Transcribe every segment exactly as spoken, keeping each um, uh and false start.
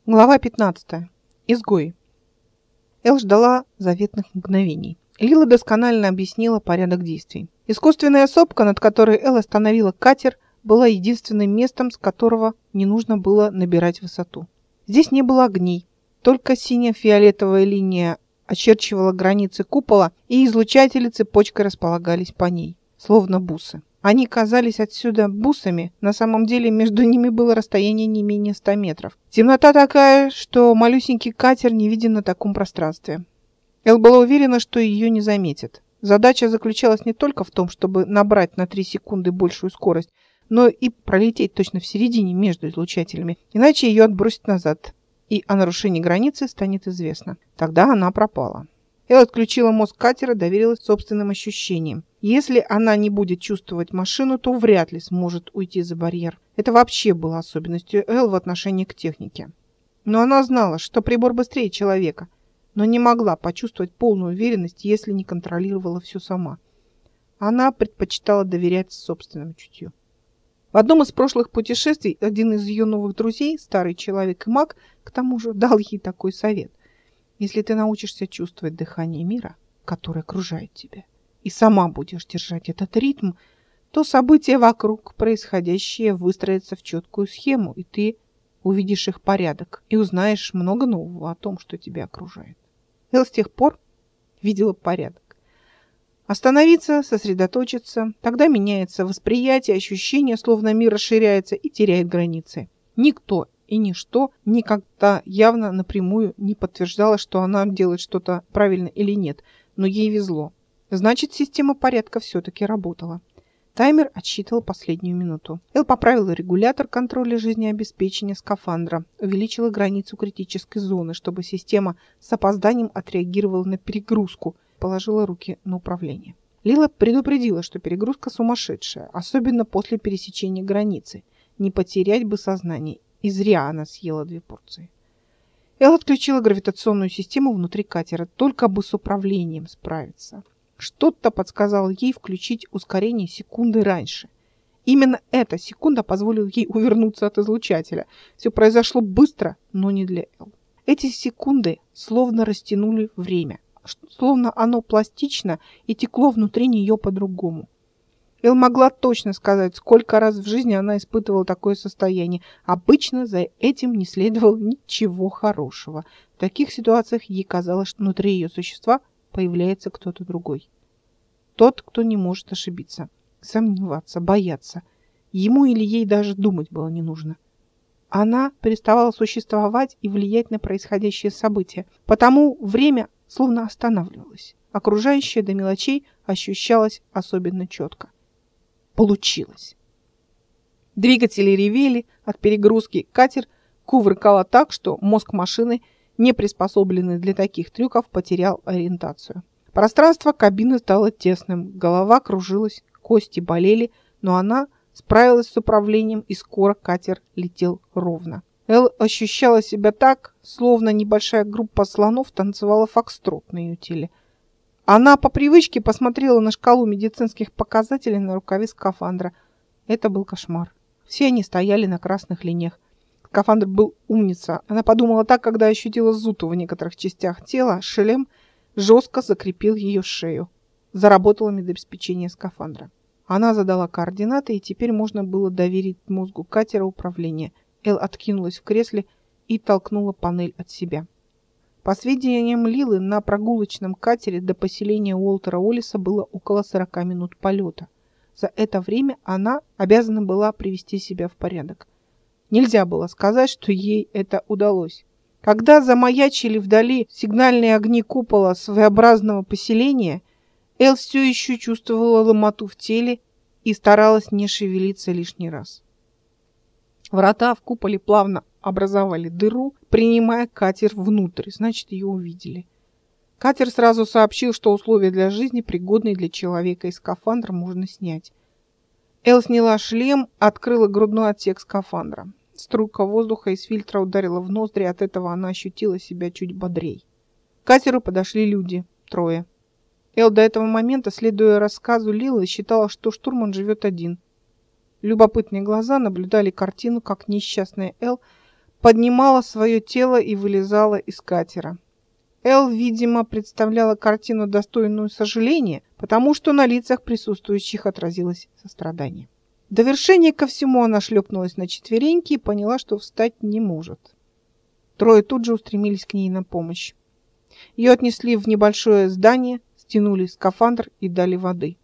Глава пятнадцатая. Изгой. Эл ждала заветных мгновений. Лила досконально объяснила порядок действий. Искусственная сопка, над которой Эл остановила катер, была единственным местом, с которого не нужно было набирать высоту. Здесь не было огней, только сине-фиолетовая линия очерчивала границы купола, и излучатели цепочкой располагались по ней, словно бусы. Они казались отсюда бусами, на самом деле между ними было расстояние не менее ста метров. Темнота такая, что малюсенький катер не виден на таком пространстве. Эл была уверена, что ее не заметят. Задача заключалась не только в том, чтобы набрать на три секунды большую скорость, но и пролететь точно в середине между излучателями, иначе ее отбросит назад, и о нарушении границы станет известно. Тогда она пропала. Эл отключила мозг катера, доверилась собственным ощущениям. Если она не будет чувствовать машину, то вряд ли сможет уйти за барьер. Это вообще было особенностью Эл в отношении к технике. Но она знала, что прибор быстрее человека, но не могла почувствовать полную уверенность, если не контролировала все сама. Она предпочитала доверять собственному чутью. В одном из прошлых путешествий один из ее новых друзей, старый человек и маг, к тому же дал ей такой совет. Если ты научишься чувствовать дыхание мира, который окружает тебя, и сама будешь держать этот ритм, то события вокруг, происходящие, выстроятся в четкую схему, и ты увидишь их порядок и узнаешь много нового о том, что тебя окружает. Эл с тех пор видела порядок. Остановиться, сосредоточиться, тогда меняется восприятие, ощущение, словно мир расширяется и теряет границы. Никто и ничто никогда явно напрямую не подтверждало, что она делает что-то правильно или нет, но ей везло. Значит, система порядка все-таки работала. Таймер отсчитывал последнюю минуту. Эл поправила регулятор контроля жизнеобеспечения скафандра, увеличила границу критической зоны, чтобы система с опозданием отреагировала на перегрузку, положила руки на управление. Лила предупредила, что перегрузка сумасшедшая, особенно после пересечения границы. Не потерять бы сознание. И зря она съела две порции. Эл отключила гравитационную систему внутри катера, только бы с управлением справиться. Что-то подсказало ей включить ускорение секунды раньше. Именно эта секунда позволила ей увернуться от излучателя. Все произошло быстро, но не для Эл. Эти секунды словно растянули время, словно оно пластично и текло внутри нее по-другому. Эл могла точно сказать, сколько раз в жизни она испытывала такое состояние. Обычно за этим не следовало ничего хорошего. В таких ситуациях ей казалось, что внутри ее существа появляется кто-то другой. Тот, кто не может ошибиться, сомневаться, бояться. Ему или ей даже думать было не нужно. Она переставала существовать и влиять на происходящее событие. Потому время словно останавливалось. Окружающее до мелочей ощущалось особенно четко. Получилось. Двигатели ревели от перегрузки. Катер кувыркало так, что мозг машины, не приспособленный для таких трюков, потерял ориентацию. Пространство кабины стало тесным, голова кружилась, кости болели, но она справилась с управлением, и скоро катер летел ровно. Эл ощущала себя так, словно небольшая группа слонов танцевала фокстрот на ее теле. Она по привычке посмотрела на шкалу медицинских показателей на рукаве скафандра. Это был кошмар. Все они стояли на красных линиях. Скафандр был умница. Она подумала так, когда ощутила зуд в некоторых частях тела. Шлем жестко закрепил ее шею. Заработало медобеспечение скафандра. Она задала координаты, и теперь можно было доверить мозгу катера управление. Эл откинулась в кресле и толкнула панель от себя. По сведениям Лилы, на прогулочном катере до поселения Уолтера Уоллеса было около сорока минут полета. За это время она обязана была привести себя в порядок. Нельзя было сказать, что ей это удалось. Когда замаячили вдали сигнальные огни купола своеобразного поселения, Эл все еще чувствовала ломоту в теле и старалась не шевелиться лишний раз. Врата в куполе плавно образовали дыру, принимая катер внутрь, значит, ее увидели. Катер сразу сообщил, что условия для жизни, пригодные для человека, и скафандр можно снять. Эл сняла шлем, открыла грудной отсек скафандра. Струйка воздуха из фильтра ударила в ноздри, от этого она ощутила себя чуть бодрей. К катеру подошли люди, трое. Эл до этого момента, следуя рассказу Лилы, считала, что штурман живет один. Любопытные глаза наблюдали картину, как несчастная Эл поднимала свое тело и вылезала из катера. Эл, видимо, представляла картину, достойную сожаления, потому что на лицах присутствующих отразилось сострадание. В довершение ко всему она шлепнулась на четвереньки и поняла, что встать не может. Трое тут же устремились к ней на помощь. Ее отнесли в небольшое здание, стянули скафандр и дали воды.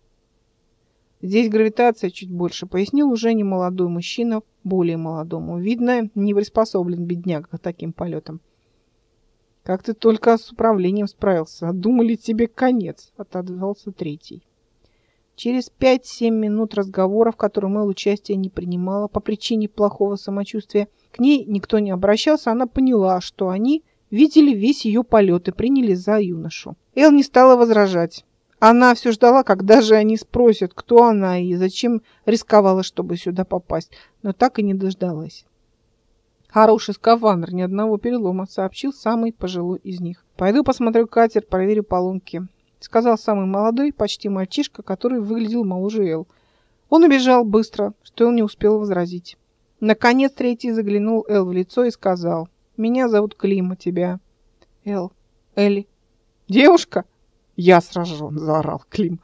Здесь гравитация чуть больше, пояснил уже немолодой мужчина, более молодому. Видно, не приспособлен бедняга к таким полетам. Как ты только с управлением справился, думали, тебе конец, отозвался третий. Через пять-семь минут разговора, в котором Эл участия не принимала по причине плохого самочувствия, к ней никто не обращался, она поняла, что они видели весь ее полет и приняли за юношу. Эл не стала возражать. Она все ждала, когда же они спросят, кто она и зачем рисковала, чтобы сюда попасть, но так и не дождалась. Хороший скафандр, ни одного перелома, сообщил самый пожилой из них. Пойду посмотрю катер, проверю поломки, сказал самый молодой, почти мальчишка, который выглядел моложе Эл. Он убежал быстро, что он не успел возразить. Наконец третий заглянул Эл в лицо и сказал: «Меня зовут Клим, а тебя?» «Эл. Элли». «Девушка?» «Я сражен», — заорал Клим.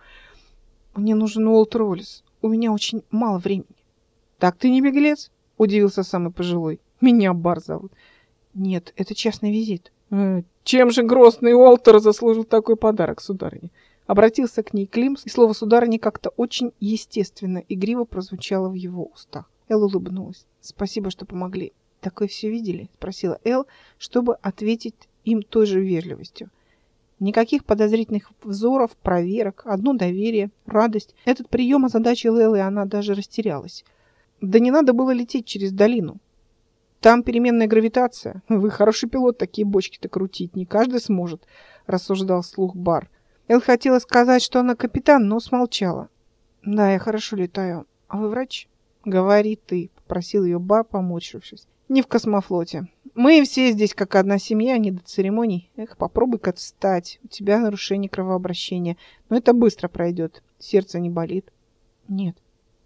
«Мне нужен Уолтер Уоллес. У меня очень мало времени». «Так ты не беглец?» — удивился самый пожилой. «Меня Бар зовут». «Нет, это частный визит». Э, «Чем же грозный Уолтер заслужил такой подарок, сударыня?» Обратился к ней Клим, и слово «сударыня» как-то очень естественно, игриво прозвучало в его устах. Эл улыбнулась. «Спасибо, что помогли». «Так вы все видели?» — спросила Эл, чтобы ответить им той же вежливостью. Никаких подозрительных взоров, проверок, одно доверие, радость. Этот прием озадачил Эл, и она даже растерялась. Да не надо было лететь через долину. Там переменная гравитация. Вы хороший пилот, такие бочки-то крутить не каждый сможет, рассуждал вслух Бар. Эл хотела сказать, что она капитан, но смолчала. Да, я хорошо летаю. А вы врач? Говори ты, попросил ее Бар, поморщившись. Не в космофлоте. Мы все здесь как одна семья, не до церемоний. Эх, попробуй-ка встать. У тебя нарушение кровообращения. Но это быстро пройдет. Сердце не болит. Нет.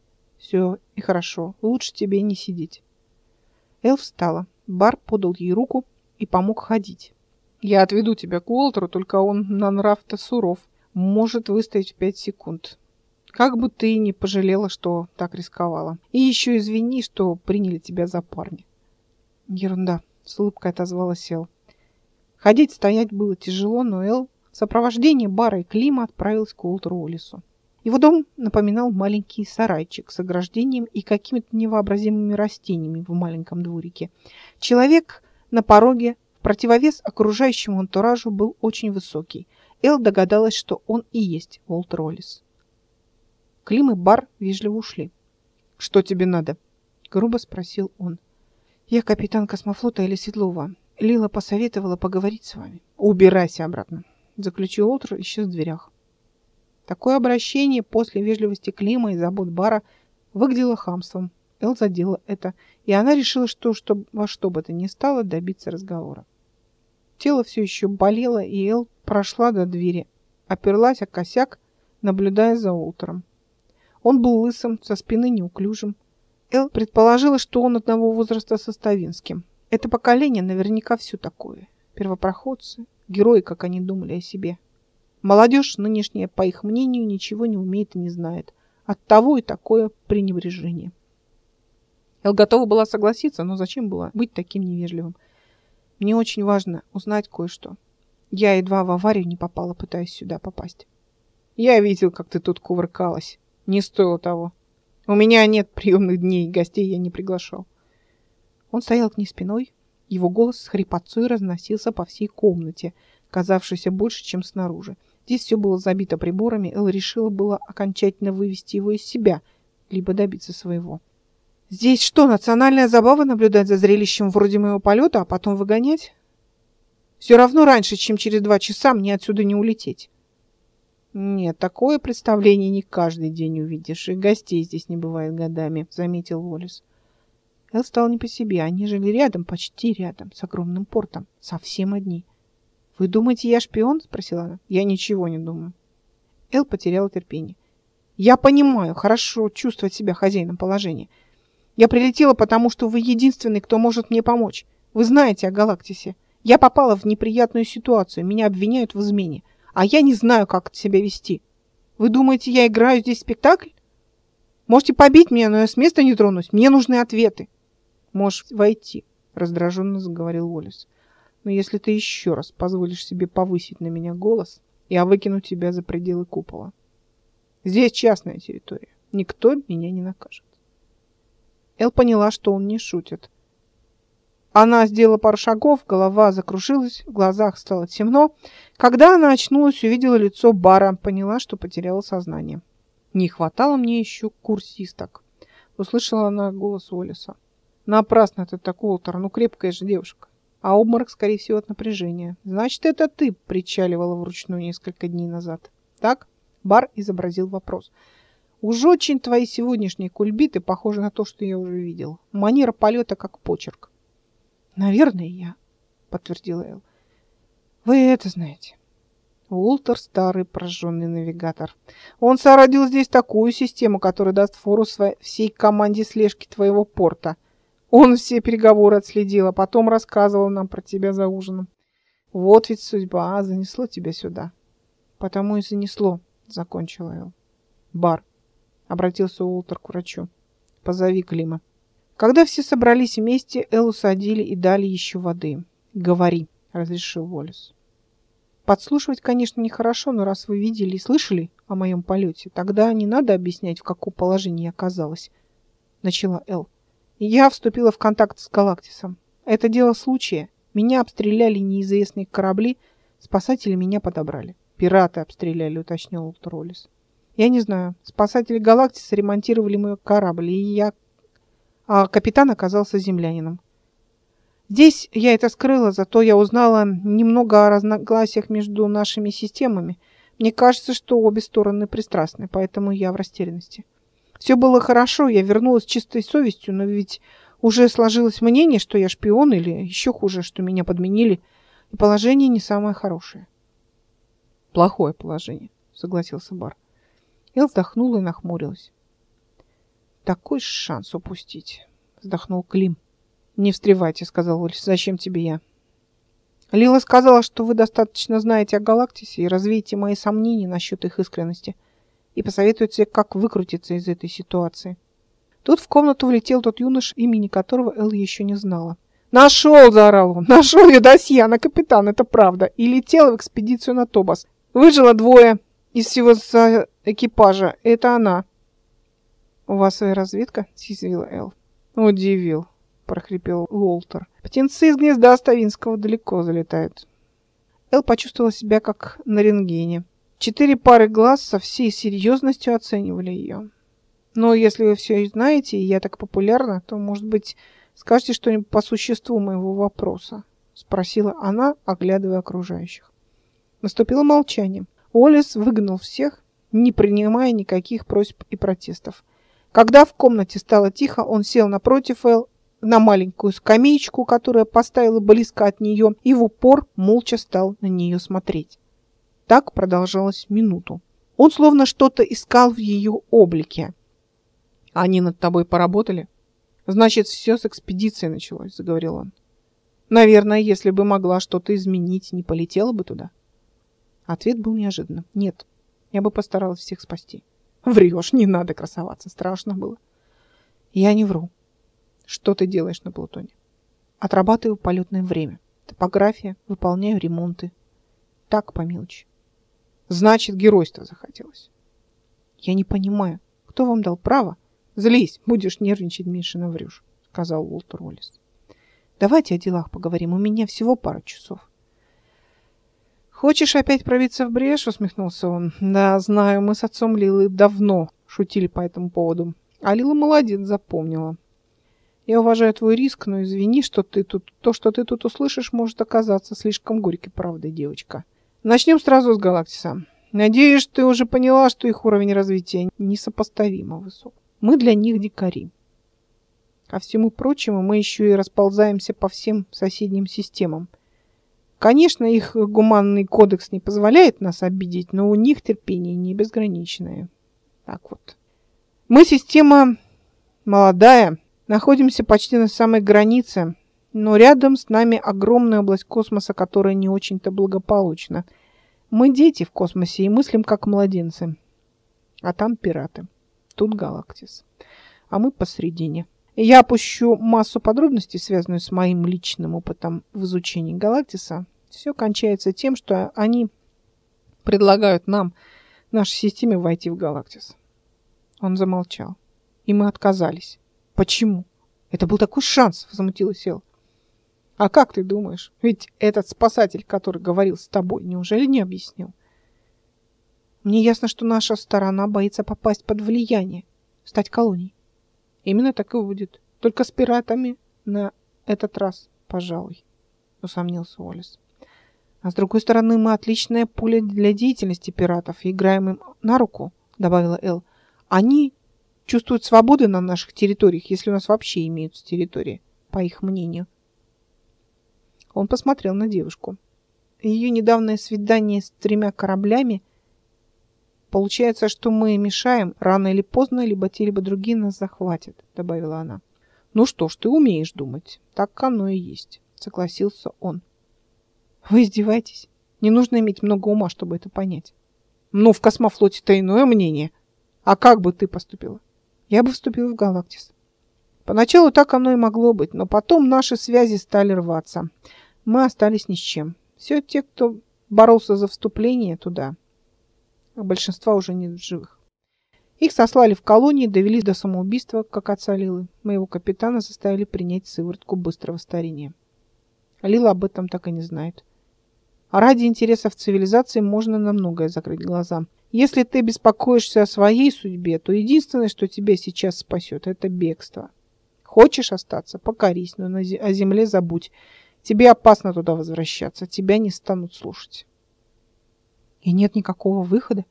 Все, и хорошо. Лучше тебе не сидеть. Эл встала. Бар подал ей руку и помог ходить. Я отведу тебя к Уолтеру, только он на нрав-то суров. Может выстоять в пять секунд. Как бы ты не пожалела, что так рисковала. И еще извини, что приняли тебя за парня. Ерунда, с улыбкой отозвалась Эл. Ходить, стоять было тяжело, но Эл в сопровождении Бара и Клима отправилась к Уолтеру Уоллесу. Его дом напоминал маленький сарайчик с ограждением и какими-то невообразимыми растениями в маленьком дворике. Человек на пороге, в противовес окружающему антуражу, был очень высокий. Эл догадалась, что он и есть Уолтер Уоллес. Клим и Бар вежливо ушли. «Что тебе надо?» — грубо спросил он. «Я капитан космофлота Элли Светлова. Лила посоветовала поговорить с вами». «Убирайся обратно», — заключил Уолтер и исчез в дверях. Такое обращение после вежливости Клима и забот Бара выглядело хамством. Эл задела это, и она решила, что, что во что бы то ни стало добиться разговора. Тело все еще болело, и Эл прошла до двери, оперлась о косяк, наблюдая за Уолтером. Он был лысым, со спины неуклюжим. Эл предположила, что он одного возраста со Ставинским. Это поколение наверняка все такое. Первопроходцы, герои, как они думали о себе. Молодежь нынешняя, по их мнению, ничего не умеет и не знает. Оттого и такое пренебрежение. Эл готова была согласиться, но зачем было быть таким невежливым? Мне очень важно узнать кое-что. Я едва в аварию не попала, пытаясь сюда попасть. Я видел, как ты тут кувыркалась. Не стоило того. У меня нет приемных дней, гостей я не приглашал. Он стоял к ней спиной. Его голос с хрипотцой разносился по всей комнате, казавшейся больше, чем снаружи. Здесь все было забито приборами. Эл решила было окончательно вывести его из себя, либо добиться своего. Здесь что, национальная забава наблюдать за зрелищем вроде моего полета, а потом выгонять? Все равно раньше, чем через два часа, мне отсюда не улететь. Нет, такое представление не каждый день увидишь, и гостей здесь не бывает годами, заметил Уоллес. Эл стал не по себе. Они жили рядом, почти рядом, с огромным портом, совсем одни. «Вы думаете, я шпион?» — спросила она. «Я ничего не думаю». Эл потеряла терпение. «Я понимаю, хорошо чувствовать себя хозяином положения. Я прилетела, потому что вы единственный, кто может мне помочь. Вы знаете о Галактисе. Я попала в неприятную ситуацию, меня обвиняют в измене, а я не знаю, как себя вести. Вы думаете, я играю здесь спектакль? Можете побить меня, но я с места не тронусь. Мне нужны ответы. Можешь войти, раздраженно заговорил Уоллес. Но если ты еще раз позволишь себе повысить на меня голос, я выкину тебя за пределы купола. Здесь частная территория. Никто меня не накажет. Эл поняла, что он не шутит. Она сделала пару шагов, голова закружилась, в глазах стало темно. Когда она очнулась, увидела лицо Бара, поняла, что потеряла сознание. Не хватало мне еще курсисток. Услышала она голос Уоллеса. Напрасно ты так, Уолтер, ну крепкая же девушка. А обморок, скорее всего, от напряжения. Значит, это ты причаливала вручную несколько дней назад. Так? Бар изобразил вопрос. Уж очень твои сегодняшние кульбиты похожи на то, что я уже видел. Манера полета как почерк. Наверное, я, подтвердила Эл. Вы это знаете. Уолтер старый прожженный навигатор. Он соорудил здесь такую систему, которая даст фору своей, всей команде слежки твоего порта. Он все переговоры отследил, а потом рассказывал нам про тебя за ужином. Вот ведь судьба, а, занесло тебя сюда. Потому и занесло, закончила Эл. Бар, обратился Уолтер к врачу. Позови Клима. Когда все собрались вместе, Эл усадили и дали еще воды. Говори, разрешил Уоллес. Подслушивать, конечно, нехорошо, но раз вы видели и слышали о моем полете, тогда не надо объяснять, в каком положении я оказалась, начала Эл. Я вступила в контакт с Галактисом. Это дело случая. Меня обстреляли неизвестные корабли, спасатели меня подобрали. Пираты обстреляли, уточнил Уолтер Уоллес. Я не знаю. Спасатели Галактиса ремонтировали мой корабль, и я... А капитан оказался землянином. Здесь я это скрыла, зато я узнала немного о разногласиях между нашими системами. Мне кажется, что обе стороны пристрастны, поэтому я в растерянности. Все было хорошо, я вернулась с чистой совестью, но ведь уже сложилось мнение, что я шпион, или еще хуже, что меня подменили, и положение не самое хорошее. Плохое положение, согласился Бар. Эл вздохнула и нахмурилась. Такой шанс упустить, вздохнул Клим. Не встревайте, сказал Уоллес. Зачем тебе я? Лила сказала, что вы достаточно знаете о Галактисе и развеете мои сомнения насчет их искренности и посоветуете, как выкрутиться из этой ситуации. Тут в комнату влетел тот юнош, имени которого Эл еще не знала. «Нашел!» – заорал он. «Нашел ее досье на капитан, это правда, и летел в экспедицию на Тобас. Выжило двое из всего экипажа. Это она». «У вас своя разведка?» – съязвила Эл. «Удивил», – прохрипел Уолтер. «Птенцы из гнезда Ставинского далеко залетают». Эл почувствовала себя как на рентгене. Четыре пары глаз со всей серьезностью оценивали ее. «Но если вы все знаете, и я так популярна, то, может быть, скажете что-нибудь по существу моего вопроса?» – спросила она, оглядывая окружающих. Наступило молчание. Уоллес выгнал всех, не принимая никаких просьб и протестов. Когда в комнате стало тихо, он сел напротив Эл на маленькую скамеечку, которая поставила близко от нее, и в упор молча стал на нее смотреть. Так продолжалось минуту. Он словно что-то искал в ее облике. «Они над тобой поработали? Значит, все с экспедицией началось», — заговорил он. «Наверное, если бы могла что-то изменить, не полетела бы туда». Ответ был неожиданным. «Нет, я бы постаралась всех спасти». «Врешь, не надо красоваться, страшно было». «Я не вру. Что ты делаешь на Плутоне?» «Отрабатываю полетное время. Топография, выполняю ремонты. Так, по мелочи». «Значит, геройство захотелось». «Я не понимаю, кто вам дал право?» «Злись, будешь нервничать, меньше наврешь», — сказал Уолтер Уоллес. «Давайте о делах поговорим, у меня всего пара часов». «Хочешь опять пробиться в брешь?» — усмехнулся он. «Да, знаю, мы с отцом Лилы давно шутили по этому поводу. А Лила молодец, запомнила. Я уважаю твой риск, но извини, что ты тут, то, что ты тут услышишь, может оказаться слишком горькой правдой, девочка. Начнем сразу с Галактиса. Надеюсь, ты уже поняла, что их уровень развития несопоставимо высок. Мы для них дикари. Ко всему прочему, мы еще и расползаемся по всем соседним системам. Конечно, их гуманный кодекс не позволяет нас обидеть, но у них терпение не безграничное. Так вот. Мы система молодая, находимся почти на самой границе. Но рядом с нами огромная область космоса, которая не очень-то благополучна. Мы дети в космосе и мыслим как младенцы. А там пираты. Тут Галактис. А мы посредине. Я опущу массу подробностей, связанных с моим личным опытом в изучении Галактиса. Все кончается тем, что они предлагают нам, нашей системе, войти в Галактис. Он замолчал. И мы отказались. Почему? Это был такой шанс, возмутилась Эл. А как ты думаешь? Ведь этот спасатель, который говорил с тобой, неужели не объяснил? Мне ясно, что наша сторона боится попасть под влияние, стать колонией. Именно так и будет. Только с пиратами на этот раз, пожалуй, усомнился Уоллес. А с другой стороны, мы отличное поле для деятельности пиратов и играем им на руку, добавила Эл. Они чувствуют свободы на наших территориях, если у нас вообще имеются территории, по их мнению. Он посмотрел на девушку. Ее недавнее свидание с тремя кораблями. Получается, что мы мешаем, рано или поздно, либо те, либо другие нас захватят, добавила она. Ну что ж, ты умеешь думать. Так оно и есть, согласился он. Вы издеваетесь? Не нужно иметь много ума, чтобы это понять. Ну, в космофлоте-то иное мнение. А как бы ты поступила? Я бы вступила в Галактис. Поначалу так оно и могло быть, но потом наши связи стали рваться. Мы остались ни с чем. Все те, кто боролся за вступление туда, а большинства уже нет в живых. Их сослали в колонии, довели до самоубийства, как отца Лилы. Моего капитана заставили принять сыворотку быстрого старения. Лила об этом так и не знает. А ради интересов цивилизации можно на многое закрыть глаза. Если ты беспокоишься о своей судьбе, то единственное, что тебя сейчас спасет, это бегство. Хочешь остаться? Покорись, но о земле забудь. Тебе опасно туда возвращаться. Тебя не станут слушать. И нет никакого выхода?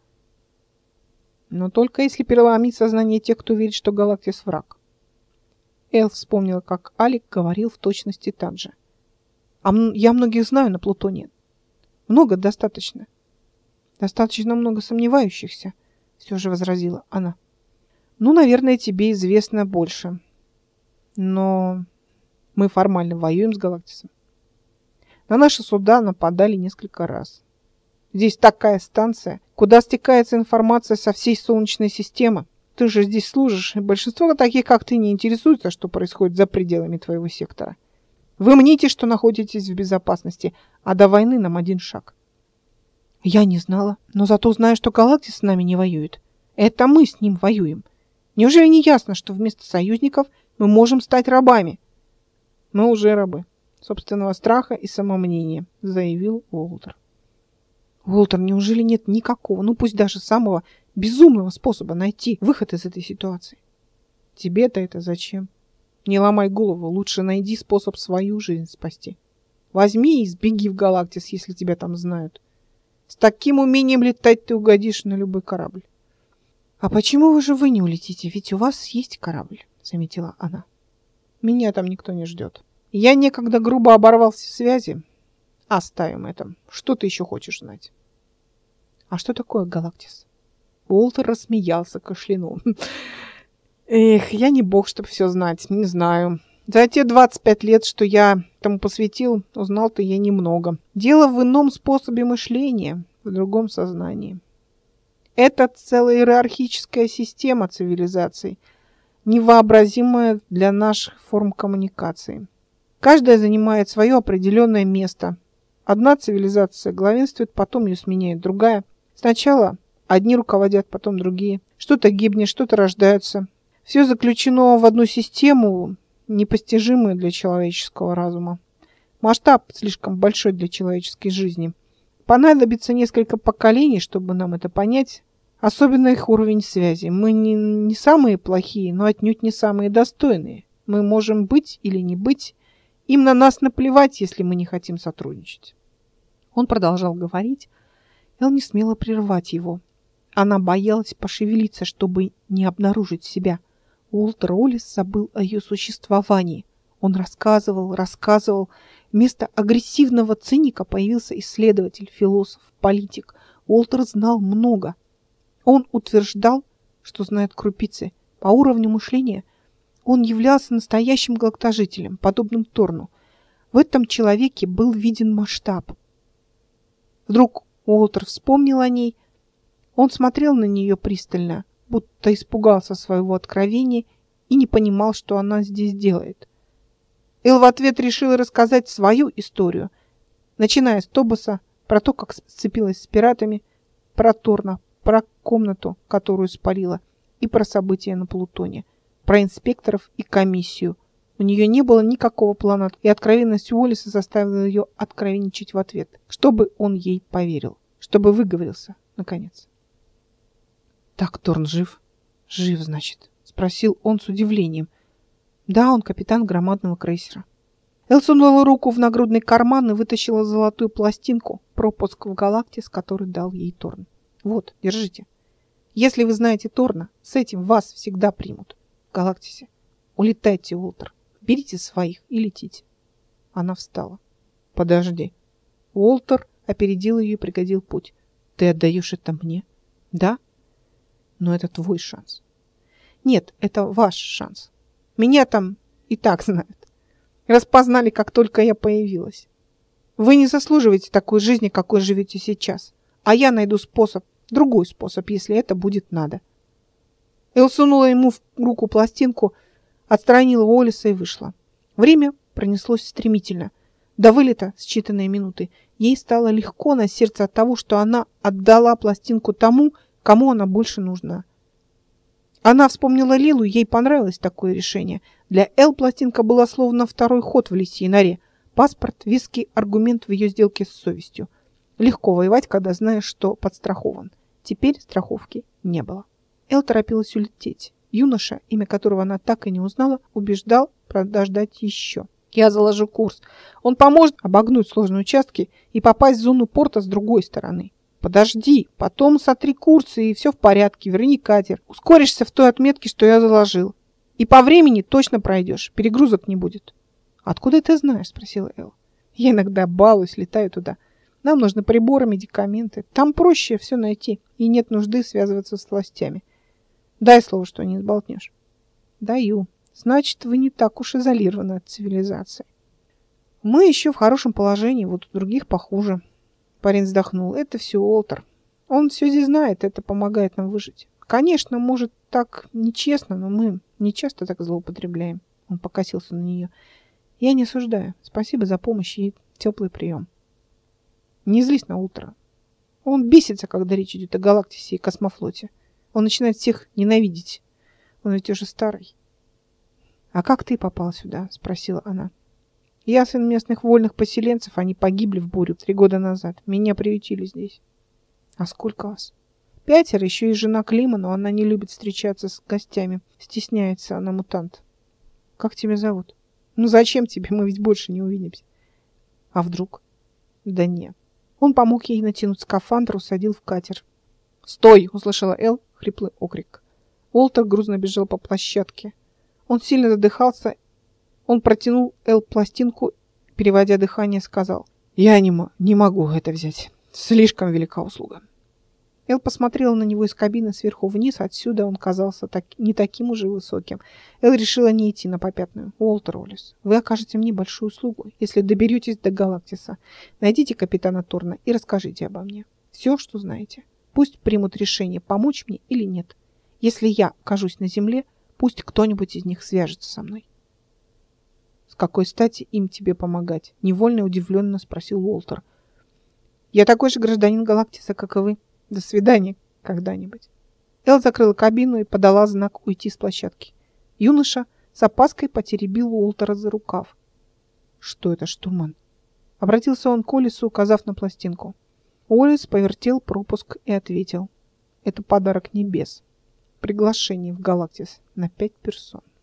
Но только если переломить сознание тех, кто верит, что Галактис враг. Эл вспомнила, как Алик говорил в точности так же. А я многих знаю на Плутоне. Много достаточно. Достаточно много сомневающихся, все же возразила она. Ну, наверное, тебе известно больше. Но мы формально воюем с Галактисом. На наши суда нападали несколько раз. Здесь такая станция, куда стекается информация со всей Солнечной системы. Ты же здесь служишь, и большинство таких, как ты, не интересуется, что происходит за пределами твоего сектора. Вы мните, что находитесь в безопасности, а до войны нам один шаг. Я не знала, но зато знаю, что Галактис с нами не воюет. Это мы с ним воюем. Неужели не ясно, что вместо союзников мы можем стать рабами? Мы уже рабы собственного страха и самомнения, заявил Уолтер. Уолтер, неужели нет никакого, ну пусть даже самого безумного способа найти выход из этой ситуации? Тебе-то это зачем? Не ломай голову, лучше найди способ свою жизнь спасти. Возьми и сбеги в Галактис, если тебя там знают. С таким умением летать ты угодишь на любой корабль. А почему вы же вы не улетите? Ведь у вас есть корабль, заметила она. Меня там никто не ждет. Я некогда грубо оборвал все связи. Оставим это. Что ты еще хочешь знать? А что такое Галактис? Уолтер рассмеялся, кашлянул. Эх, я не бог, чтобы все знать. Не знаю. За те двадцать пять лет, что я тому посвятил, узнал-то я немного. Дело в ином способе мышления, в другом сознании. Это целая иерархическая система цивилизаций, невообразимая для наших форм коммуникации. Каждая занимает свое определенное место. Одна цивилизация главенствует, потом ее сменяет другая. Сначала одни руководят, потом другие. Что-то гибнет, что-то рождается. Все заключено в одну систему, непостижимую для человеческого разума. Масштаб слишком большой для человеческой жизни. Понадобится несколько поколений, чтобы нам это понять. Особенно их уровень связи. Мы не, не самые плохие, но отнюдь не самые достойные. Мы можем быть или не быть. Им на нас наплевать, если мы не хотим сотрудничать. Он продолжал говорить. Эл не смела прервать его. Она боялась пошевелиться, чтобы не обнаружить себя. Уолтер Уоллес забыл о ее существовании. Он рассказывал, рассказывал. Вместо агрессивного циника появился исследователь, философ, политик. Уолтер знал много. Он утверждал, что знает крупицы. По уровню мышления он являлся настоящим галактожителем, подобным Торну. В этом человеке был виден масштаб. Вдруг Уолтер вспомнил о ней. Он смотрел на нее пристально, будто испугался своего откровения и не понимал, что она здесь делает. Эл в ответ решила рассказать свою историю, начиная с Тобоса, про то, как сцепилась с пиратами, про Торна, про комнату, которую спалила, и про события на Плутоне, про инспекторов и комиссию. У нее не было никакого плана, и откровенность Уоллеса заставила ее откровенничать в ответ, чтобы он ей поверил, чтобы выговорился, наконец. «Так Торн жив?» «Жив, значит?» — спросил он с удивлением. «Да, он капитан громадного крейсера». Эл сунула руку в нагрудный карман и вытащила золотую пластинку, пропуск в Галактис, который дал ей Торн. «Вот, держите. Если вы знаете Торна, с этим вас всегда примут. В Галактисе. Улетайте, Уолтер. Берите своих и летите». Она встала. «Подожди». Уолтер опередил ее и преградил путь. «Ты отдаешь это мне?» «Да. Но это твой шанс». «Нет, это ваш шанс. Меня там и так знают. Распознали, как только я появилась. Вы не заслуживаете такой жизни, какой живете сейчас. А я найду способ, другой способ, если это будет надо». Эл сунула ему в руку пластинку, отстранила Уоллеса и вышла. Время пронеслось стремительно. До вылета считанные минуты. Ей стало легко на сердце от того, что она отдала пластинку тому, кому она больше нужна. Она вспомнила Лилу, ей понравилось такое решение. Для Эл пластинка была словно второй ход в лисьей норе. Паспорт, веский аргумент в ее сделке с совестью. Легко воевать, когда знаешь, что подстрахован. Теперь страховки не было. Эл торопилась улететь. Юноша, имя которого она так и не узнала, убеждал подождать еще. «Я заложу курс. Он поможет обогнуть сложные участки и попасть в зону порта с другой стороны». «Подожди, потом сотри курсы, и все в порядке, верни катер. Ускоришься в той отметке, что я заложил. И по времени точно пройдешь, перегрузок не будет». «Откуда ты знаешь?» – спросила Эл. «Я иногда балуюсь, летаю туда. Нам нужны приборы, медикаменты. Там проще все найти, и нет нужды связываться с властями. Дай слово, что не сболтнешь». «Даю. Значит, вы не так уж изолированы от цивилизации». «Мы еще в хорошем положении, вот у других похуже». Парень вздохнул. «Это все Уолтер. Он все здесь знает, это помогает нам выжить. Конечно, может, так нечестно, но мы не часто так злоупотребляем». Он покосился на нее. «Я не осуждаю. Спасибо за помощь и теплый прием». «Не злись на Уолтера. Он бесится, когда речь идет о Галактисе и космофлоте. Он начинает всех ненавидеть. Он ведь уже старый». «А как ты попал сюда?» – спросила она. «Я сын местных вольных поселенцев, они погибли в бурю три года назад. Меня приютили здесь». «А сколько вас?» «Пятеро, еще и жена Клима, но она не любит встречаться с гостями. Стесняется, она мутант». «Как тебя зовут?» «Ну зачем тебе? Мы ведь больше не увидимся». «А вдруг?» «Да нет». Он помог ей натянуть скафандр, усадил в катер. «Стой!» — услышала Эл хриплый окрик. Уолтер грузно бежал по площадке. Он сильно задыхался. Он протянул Эл пластинку, переводя дыхание, сказал: «Я не, не могу это взять. Слишком велика услуга». Эл посмотрела на него из кабины сверху вниз. Отсюда он казался так, не таким уже высоким. Эл решила не идти на попятную. «Уолтер Уоллес, вы окажете мне большую услугу, если доберетесь до Галактиса. Найдите капитана Торна и расскажите обо мне. Все, что знаете. Пусть примут решение, помочь мне или нет. Если я окажусь на земле, пусть кто-нибудь из них свяжется со мной». «С какой стати им тебе помогать?» — невольно и удивленно спросил Уолтер. «Я такой же гражданин Галактиса, как и вы. До свидания когда-нибудь». Эл закрыла кабину и подала знак уйти с площадки. Юноша с опаской потеребил Уолтера за рукав. «Что это, штурман?» — обратился он к Уоллесу, указав на пластинку. Уоллес повертел пропуск и ответил: «Это подарок небес. Приглашение в Галактис на пять персон».